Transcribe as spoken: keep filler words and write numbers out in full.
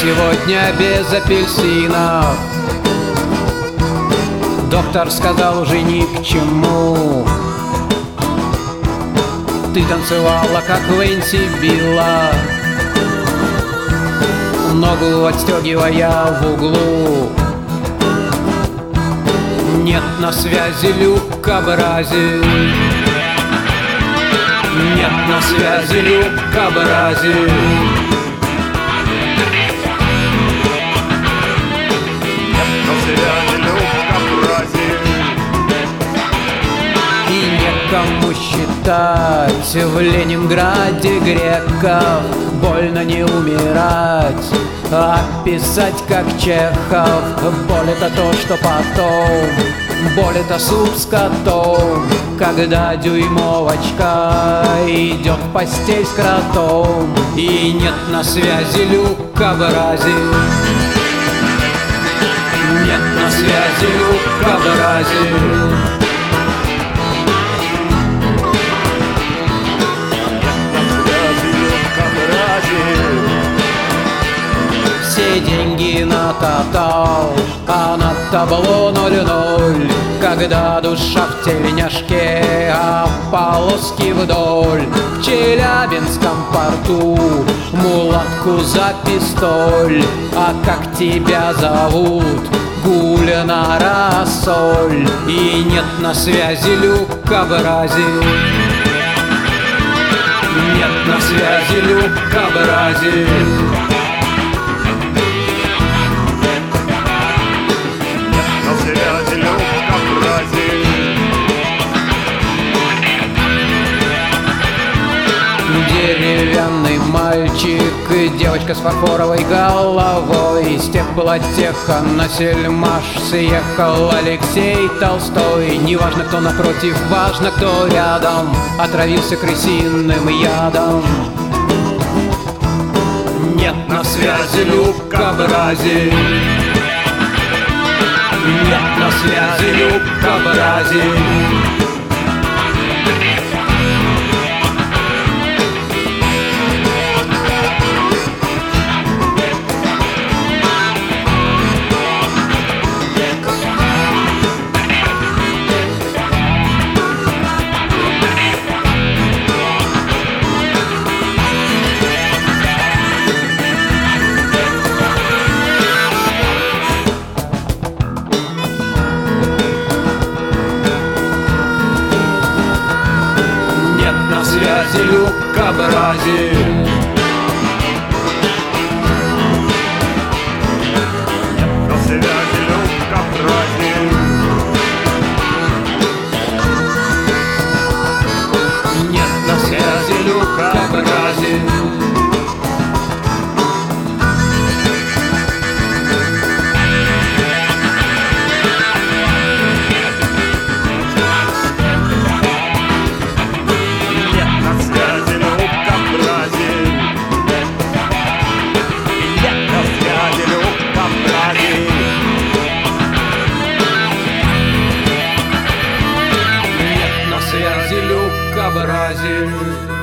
сегодня без апельсинов. Доктор сказал, уже ни к чему. Ты танцевала, как Венси Билла, ногу отстегивая в углу. Нет на связи Люка Брази, нет на связи Люка Брази. Нет на связи Люка Брази. И некому считать в Ленинграде греков. Больно не умирать, а писать как Чехов. Боль — это то, что потом, боль — это суп с котом. Когда дюймовочка идет в постель с кротом. И нет на связи Люка Брази, нет на связи Люка Брази. Все деньги на тотал, а на табло ноль-ноль. Когда душа в тельняшке, а полоски вдоль. В Челябинском порту мулатку за пистоль. А как тебя зовут? Гульнара Соль. И нет на связи Люка Брази, нет на связи Люка Брази. Деревянный мальчик, девочка с фарфоровой головой. С тех платеха на сельмаш съехал Алексей Толстой. Неважно, кто напротив, важно, кто рядом. Отравился крысиным ядом. Нет на связи Люка Брази, нет на связи Люка Брази. Связи Люка Брази. Нет на связи Люка Брази. Нет на связи Люка Брази. Люка Брази.